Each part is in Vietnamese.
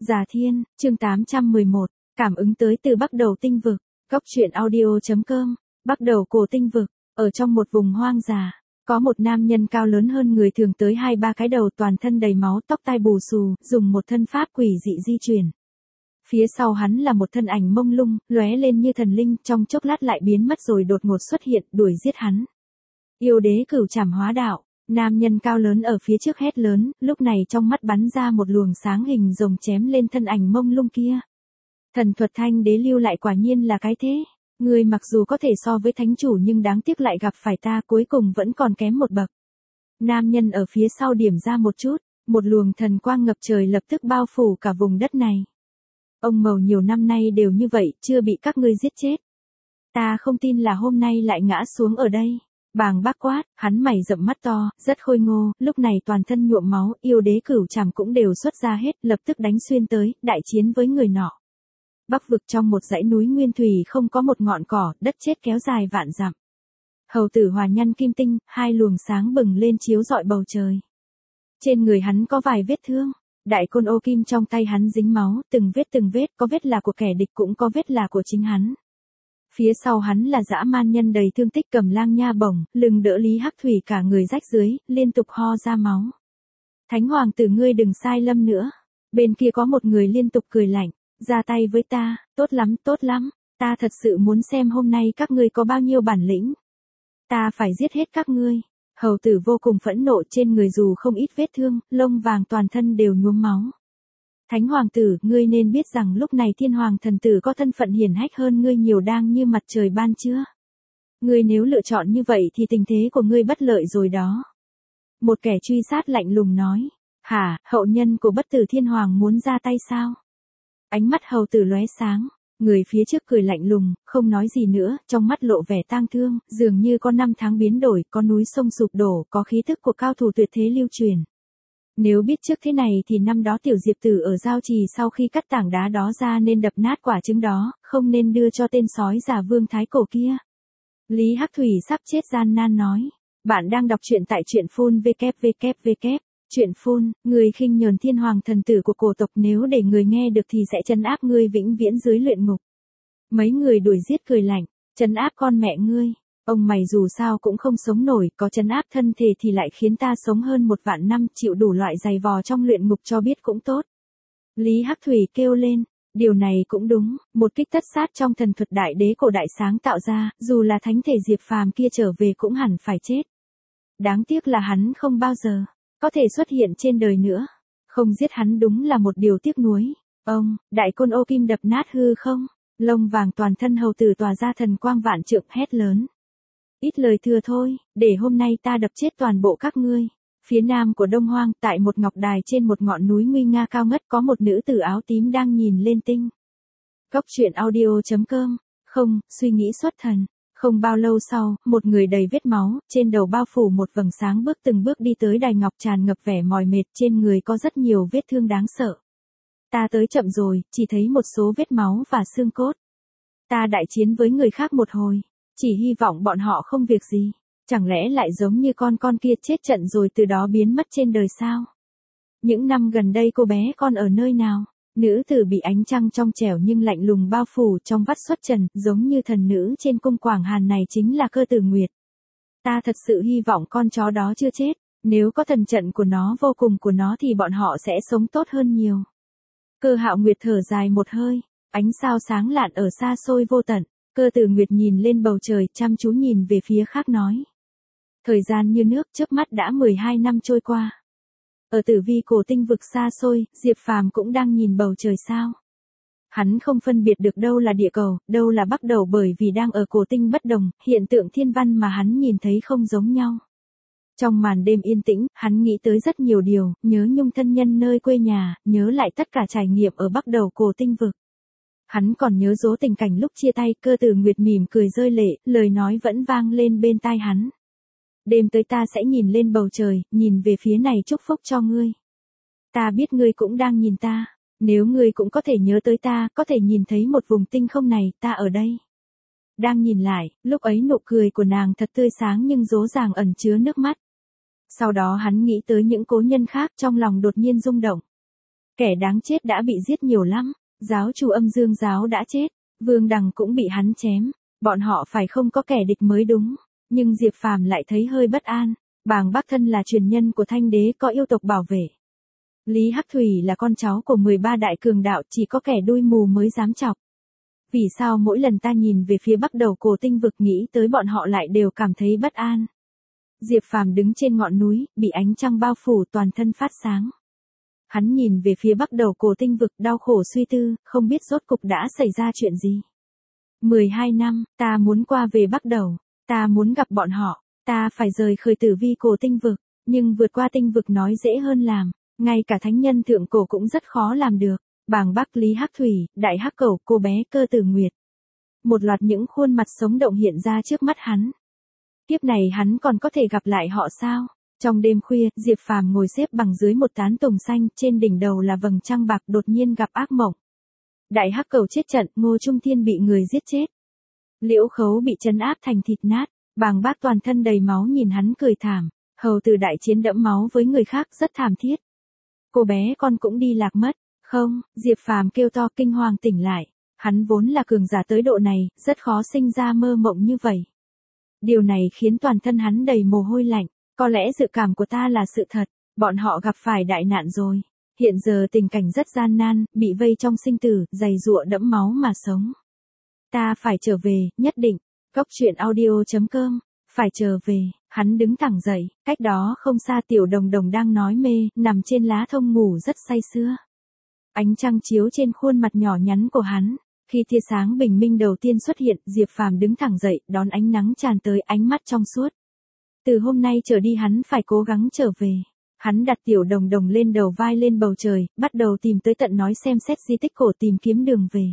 Già Thiên, chương 811, cảm ứng tới từ Bắc Đầu Tinh Vực, Góc truyện audio.com, Bắc Đầu Cổ Tinh Vực, ở trong một vùng hoang dã, có một nam nhân cao lớn hơn người thường tới 2-3 cái đầu, toàn thân đầy máu, tóc tai bù xù, dùng một thân pháp quỷ dị di chuyển. Phía sau hắn là một thân ảnh mông lung, lóe lên như thần linh, trong chốc lát lại biến mất rồi đột ngột xuất hiện, đuổi giết hắn. Yêu đế cửu trảm hóa đạo. Nam nhân cao lớn ở phía trước hét lớn, lúc này trong mắt bắn ra một luồng sáng hình rồng chém lên thân ảnh mông lung kia. Thần thuật Thanh đế lưu lại quả nhiên là cái thế. Ngươi mặc dù có thể so với thánh chủ nhưng đáng tiếc lại gặp phải ta, cuối cùng vẫn còn kém một bậc. Nam nhân ở phía sau điểm ra một chút, một luồng thần quang ngập trời lập tức bao phủ cả vùng đất này. Ông Mầu nhiều năm nay đều như vậy, chưa bị các ngươi giết chết. Ta không tin là hôm nay lại ngã xuống ở đây. Bàng bác quát, hắn mày rậm mắt to, rất khôi ngô, lúc này toàn thân nhuộm máu, yêu đế cửu trảm cũng đều xuất ra hết, lập tức đánh xuyên tới, đại chiến với người nọ. Bắc vực trong một dãy núi nguyên thủy không có một ngọn cỏ, đất chết kéo dài vạn dặm. Hầu tử hòa nhăn kim tinh, hai luồng sáng bừng lên chiếu rọi bầu trời. Trên người hắn có vài vết thương, đại côn ô kim trong tay hắn dính máu, từng vết, có vết là của kẻ địch cũng có vết là của chính hắn. Phía sau hắn là dã man nhân đầy thương tích cầm lang nha bổng, lưng đỡ Lý Hắc Thủy cả người rách dưới, liên tục ho ra máu. Thánh hoàng tử ngươi đừng sai lâm nữa. Bên kia có một người liên tục cười lạnh, ra tay với ta, tốt lắm, ta thật sự muốn xem hôm nay các ngươi có bao nhiêu bản lĩnh. Ta phải giết hết các ngươi. Hầu tử vô cùng phẫn nộ, trên người dù không ít vết thương, lông vàng toàn thân đều nhuốm máu. Thánh hoàng tử, ngươi nên biết rằng lúc này thiên hoàng thần tử có thân phận hiển hách hơn ngươi nhiều, đang như mặt trời ban trưa. Ngươi nếu lựa chọn như vậy thì tình thế của ngươi bất lợi rồi đó. Một kẻ truy sát lạnh lùng nói. Hả, hậu nhân của bất tử thiên hoàng muốn ra tay sao? Ánh mắt hầu tử lóe sáng, người phía trước cười lạnh lùng, không nói gì nữa, trong mắt lộ vẻ tang thương, dường như có năm tháng biến đổi, có núi sông sụp đổ, có khí thức của cao thủ tuyệt thế lưu truyền. Nếu biết trước thế này thì năm đó tiểu diệp tử ở giao trì sau khi cắt tảng đá đó ra nên đập nát quả trứng đó, không nên đưa cho tên sói già vương thái cổ kia. Lý Hắc Thủy sắp chết gian nan nói. Bạn đang đọc truyện tại truyện phun www. Truyện phun, người khinh nhờn thiên hoàng thần tử của cổ tộc, nếu để người nghe được thì sẽ trấn áp ngươi vĩnh viễn dưới luyện ngục. Mấy người đuổi giết cười lạnh, trấn áp con mẹ ngươi. Ông mày dù sao cũng không sống nổi, có trấn áp thân thể thì lại khiến ta sống hơn 1.000 năm, chịu đủ loại giày vò trong luyện ngục cho biết cũng tốt. Lý Hắc Thủy kêu lên, điều này cũng đúng, một kích tất sát trong thần thuật đại đế cổ đại sáng tạo ra, dù là thánh thể Diệp Phàm kia trở về cũng hẳn phải chết. Đáng tiếc là hắn không bao giờ có thể xuất hiện trên đời nữa. Không giết hắn đúng là một điều tiếc nuối. Ông, đại côn ô kim đập nát hư không, lông vàng toàn thân hầu tử tỏa ra thần quang vạn trượng, hét lớn. Ít lời thừa thôi, để hôm nay ta đập chết toàn bộ các ngươi. Phía nam của Đông Hoang, tại một ngọc đài trên một ngọn núi nguy nga cao ngất, có một nữ tử áo tím đang nhìn lên tinh. Góc truyện audio.com, không, suy nghĩ xuất thần. Không bao lâu sau, một người đầy vết máu, trên đầu bao phủ một vầng sáng bước từng bước đi tới đài ngọc, tràn ngập vẻ mỏi mệt, trên người có rất nhiều vết thương đáng sợ. Ta tới chậm rồi, chỉ thấy một số vết máu và xương cốt. Ta đại chiến với người khác một hồi, chỉ hy vọng bọn họ không việc gì. Chẳng lẽ lại giống như con kia chết trận rồi từ đó biến mất trên đời sao? Những năm gần đây cô bé con ở nơi nào? Nữ tử bị ánh trăng trong trẻo nhưng lạnh lùng bao phủ, trong vắt xuất trần, giống như thần nữ trên cung Quảng Hàn này chính là Cơ Tử Nguyệt. Ta thật sự hy vọng con chó đó chưa chết, nếu có thần trận của nó vô cùng của nó thì bọn họ sẽ sống tốt hơn nhiều. Cơ Hạo Nguyệt thở dài một hơi, ánh sao sáng lạn ở xa xôi vô tận, Cơ Tử Nguyệt nhìn lên bầu trời, chăm chú nhìn về phía khác nói. Thời gian như nước, chớp mắt đã 12 năm trôi qua. Ở tử vi cổ tinh vực xa xôi, Diệp Phàm cũng đang nhìn bầu trời sao. Hắn không phân biệt được đâu là địa cầu, đâu là Bắc Đầu, bởi vì đang ở cổ tinh bất đồng, hiện tượng thiên văn mà hắn nhìn thấy không giống nhau. Trong màn đêm yên tĩnh, hắn nghĩ tới rất nhiều điều, nhớ nhung thân nhân nơi quê nhà, nhớ lại tất cả trải nghiệm ở Bắc Đầu cổ tinh vực. Hắn còn nhớ dỗ tình cảnh lúc chia tay, Cơ Tử Nguyệt mỉm cười rơi lệ, lời nói vẫn vang lên bên tai hắn. Đêm tới ta sẽ nhìn lên bầu trời, nhìn về phía này chúc phúc cho ngươi. Ta biết ngươi cũng đang nhìn ta, nếu ngươi cũng có thể nhớ tới ta, có thể nhìn thấy một vùng tinh không này, ta ở đây. Đang nhìn lại, lúc ấy nụ cười của nàng thật tươi sáng nhưng dỗ dàng ẩn chứa nước mắt. Sau đó hắn nghĩ tới những cố nhân khác, trong lòng đột nhiên rung động. Kẻ đáng chết đã bị giết nhiều lắm, giáo chủ Âm Dương giáo đã chết, Vương Đằng cũng bị hắn chém, bọn họ phải không có kẻ địch mới đúng, nhưng Diệp Phàm lại thấy hơi bất an, Bàng Bác thân là truyền nhân của Thanh đế có yêu tộc bảo vệ. Lý Hắc Thủy là con cháu của 13 đại cường đạo, chỉ có kẻ đuôi mù mới dám chọc. Vì sao mỗi lần ta nhìn về phía bắc đầu cổ tinh vực nghĩ tới bọn họ lại đều cảm thấy bất an? Diệp Phàm đứng trên ngọn núi, bị ánh trăng bao phủ toàn thân phát sáng. Hắn nhìn về phía bắc đầu cổ tinh vực đau khổ suy tư, không biết rốt cục đã xảy ra chuyện gì. 12 năm, ta muốn qua về bắc đầu, ta muốn gặp bọn họ, ta phải rời khỏi tử vi cổ tinh vực, nhưng vượt qua tinh vực nói dễ hơn làm, ngay cả thánh nhân thượng cổ cũng rất khó làm được. Bàng Bác, Lý Hắc Thủy, Đại Hắc Cẩu, cô bé Cơ Tử Nguyệt. Một loạt những khuôn mặt sống động hiện ra trước mắt hắn. Kiếp này hắn còn có thể gặp lại họ sao? Trong đêm khuya, Diệp Phàm ngồi xếp bằng dưới một tán tùng xanh, trên đỉnh đầu là vầng trăng bạc, đột nhiên gặp ác mộng. Đại Hắc Cẩu chết trận, Ngô Trung Thiên bị người giết chết. Liễu Khấu bị trấn áp thành thịt nát, Bàng Bác toàn thân đầy máu nhìn hắn cười thảm, hầu tử đại chiến đẫm máu với người khác rất thảm thiết. Cô bé con cũng đi lạc mất. Không, Diệp Phàm kêu to kinh hoàng tỉnh lại, hắn vốn là cường giả tới độ này, rất khó sinh ra mơ mộng như vậy. Điều này khiến toàn thân hắn đầy mồ hôi lạnh, có lẽ dự cảm của ta là sự thật, bọn họ gặp phải đại nạn rồi. Hiện giờ tình cảnh rất gian nan, bị vây trong sinh tử, giày giụa đẫm máu mà sống. Ta phải trở về, nhất định. Cốc truyện audio.com, phải trở về, hắn đứng thẳng dậy, cách đó không xa Tiểu Đồng Đồng đang nói mê, nằm trên lá thông ngủ rất say sưa. Ánh trăng chiếu trên khuôn mặt nhỏ nhắn của hắn, khi tia sáng bình minh đầu tiên xuất hiện, Diệp Phàm đứng thẳng dậy, đón ánh nắng tràn tới, ánh mắt trong suốt. Từ hôm nay trở đi hắn phải cố gắng trở về. Hắn đặt Tiểu Đồng Đồng lên đầu vai lên bầu trời, bắt đầu tìm tới tận nói xem xét di tích cổ tìm kiếm đường về.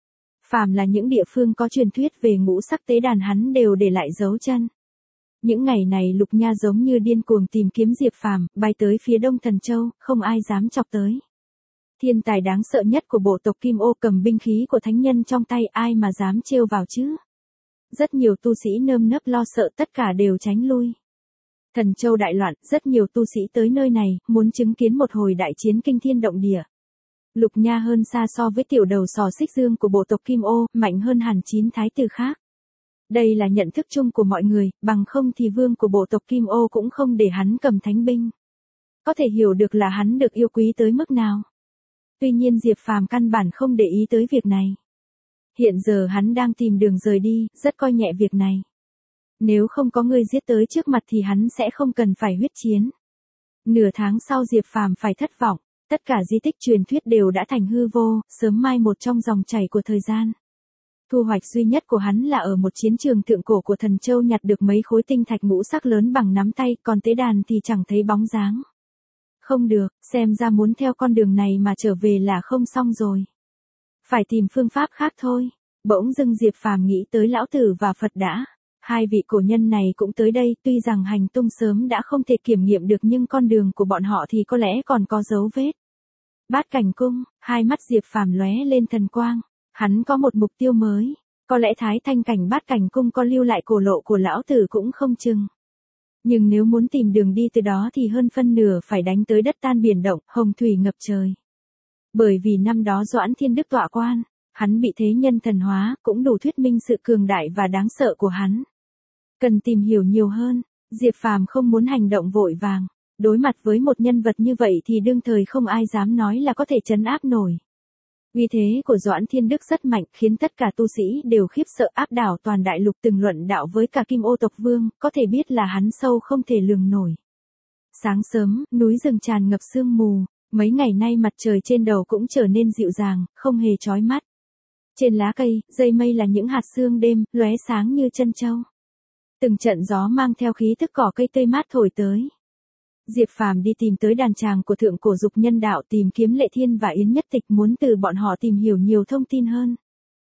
Phàm là những địa phương có truyền thuyết về ngũ sắc tế đàn hắn đều để lại dấu chân. Những ngày này Lục Nha giống như điên cuồng tìm kiếm Diệp Phàm, bay tới phía đông Thần Châu, không ai dám chọc tới. Thiên tài đáng sợ nhất của bộ tộc Kim Ô cầm binh khí của thánh nhân trong tay, ai mà dám trêu vào chứ? Rất nhiều tu sĩ nơm nớp lo sợ, tất cả đều tránh lui. Thần Châu đại loạn, rất nhiều tu sĩ tới nơi này, muốn chứng kiến một hồi đại chiến kinh thiên động địa. Lục Nha hơn xa so với tiểu đầu sò xích dương của bộ tộc Kim Ô, mạnh hơn hẳn 9 thái tử khác. Đây là nhận thức chung của mọi người, bằng không thì vương của bộ tộc Kim Ô cũng không để hắn cầm thánh binh. Có thể hiểu được là hắn được yêu quý tới mức nào. Tuy nhiên Diệp Phàm căn bản không để ý tới việc này. Hiện giờ hắn đang tìm đường rời đi, rất coi nhẹ việc này. Nếu không có người giết tới trước mặt thì hắn sẽ không cần phải huyết chiến. Nửa tháng sau Diệp Phàm phải thất vọng, tất cả di tích truyền thuyết đều đã thành hư vô, sớm mai một trong dòng chảy của thời gian. Thu hoạch duy nhất của hắn là ở một chiến trường thượng cổ của Thần Châu nhặt được mấy khối tinh thạch ngũ sắc lớn bằng nắm tay, còn tế đàn thì chẳng thấy bóng dáng. Không được, xem ra muốn theo con đường này mà trở về là không xong rồi. Phải tìm phương pháp khác thôi. Bỗng dưng Diệp Phàm nghĩ tới Lão Tử và Phật Đã. Hai vị cổ nhân này cũng tới đây, tuy rằng hành tung sớm đã không thể kiểm nghiệm được nhưng con đường của bọn họ thì có lẽ còn có dấu vết. Bát Cảnh Cung, hai mắt Diệp Phàm lóe lên thần quang. Hắn có một mục tiêu mới. Có lẽ Thái Thanh Cảnh Bát Cảnh Cung có lưu lại cổ lộ của Lão Tử cũng không chừng. Nhưng nếu muốn tìm đường đi từ đó thì hơn phân nửa phải đánh tới đất tan biển động, hồng thủy ngập trời. Bởi vì năm đó Doãn Thiên Đức tọa quan, hắn bị thế nhân thần hóa, cũng đủ thuyết minh sự cường đại và đáng sợ của hắn. Cần tìm hiểu nhiều hơn, Diệp Phàm không muốn hành động vội vàng. Đối mặt với một nhân vật như vậy thì đương thời không ai dám nói là có thể trấn áp nổi. Uy thế của Doãn Thiên Đức rất mạnh, khiến tất cả tu sĩ đều khiếp sợ, áp đảo toàn đại lục, từng luận đạo với cả Kim Ô tộc vương, có thể biết là hắn sâu không thể lường nổi. Sáng sớm, núi rừng tràn ngập sương mù, mấy ngày nay mặt trời trên đầu cũng trở nên dịu dàng, không hề chói mắt. Trên lá cây, dây mây là những hạt sương đêm, lóe sáng như chân châu. Từng trận gió mang theo khí thức cỏ cây tươi mát thổi tới. Diệp Phàm đi tìm tới đàn tràng của thượng cổ dục nhân đạo, tìm kiếm Lệ Thiên và Yến Nhất Tịch, muốn từ bọn họ tìm hiểu nhiều thông tin hơn.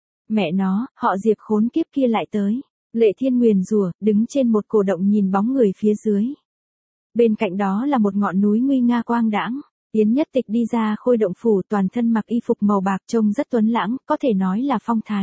Mẹ nó, họ Diệp khốn kiếp kia lại tới. Lệ Thiên nguyền rủa, đứng trên một cổ động nhìn bóng người phía dưới. Bên cạnh đó là một ngọn núi nguy nga quang đãng. Yến Nhất Tịch đi ra khôi động phủ, toàn thân mặc y phục màu bạc, trông rất tuấn lãng, có thể nói là phong thái.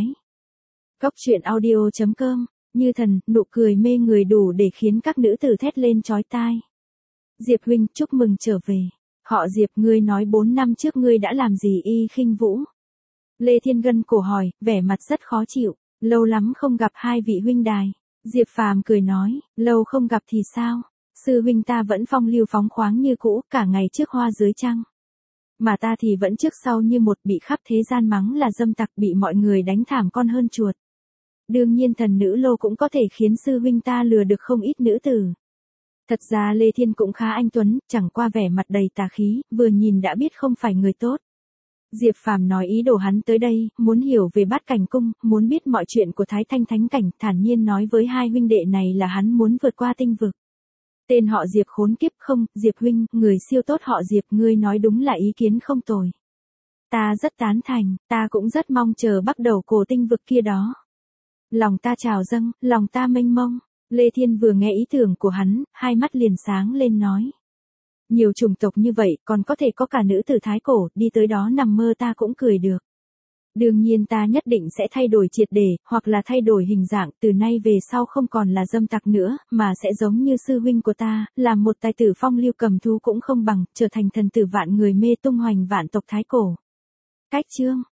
Cốc truyện audio.com, như thần, nụ cười mê người đủ để khiến các nữ tử thét lên chói tai. Diệp huynh, chúc mừng trở về. Họ Diệp, ngươi nói 4 năm trước ngươi đã làm gì Y Khinh Vũ? Lê Thiên gân cổ hỏi, vẻ mặt rất khó chịu, lâu lắm không gặp hai vị huynh đài. Diệp Phàm cười nói, lâu không gặp thì sao? Sư huynh ta vẫn phong lưu phóng khoáng như cũ, cả ngày trước hoa dưới trăng. Mà ta thì vẫn trước sau như một, bị khắp thế gian mắng là dâm tặc, bị mọi người đánh thảm con hơn chuột. Đương nhiên thần nữ lô cũng có thể khiến sư huynh ta lừa được không ít nữ tử. Thật ra Lê Thiên cũng khá anh tuấn, chẳng qua vẻ mặt đầy tà khí, vừa nhìn đã biết không phải người tốt. Diệp Phàm nói ý đồ hắn tới đây, muốn hiểu về Bát Cảnh Cung, muốn biết mọi chuyện của Thái Thanh Thánh Cảnh, thản nhiên nói với hai huynh đệ này là hắn muốn vượt qua tinh vực. Tên họ Diệp khốn kiếp không, Diệp huynh, người siêu tốt họ Diệp, ngươi nói đúng là ý kiến không tồi. Ta rất tán thành, ta cũng rất mong chờ bắt đầu cổ tinh vực kia đó. Lòng ta trào dâng, lòng ta mênh mông. Lê Thiên vừa nghe ý tưởng của hắn, hai mắt liền sáng lên nói. Nhiều chủng tộc như vậy, còn có thể có cả nữ tử thái cổ, đi tới đó nằm mơ ta cũng cười được. Đương nhiên ta nhất định sẽ thay đổi triệt để, hoặc là thay đổi hình dạng, từ nay về sau không còn là dâm tặc nữa, mà sẽ giống như sư huynh của ta, là một tài tử phong lưu cầm thú cũng không bằng, trở thành thần tử vạn người mê tung hoành vạn tộc thái cổ. Cách chương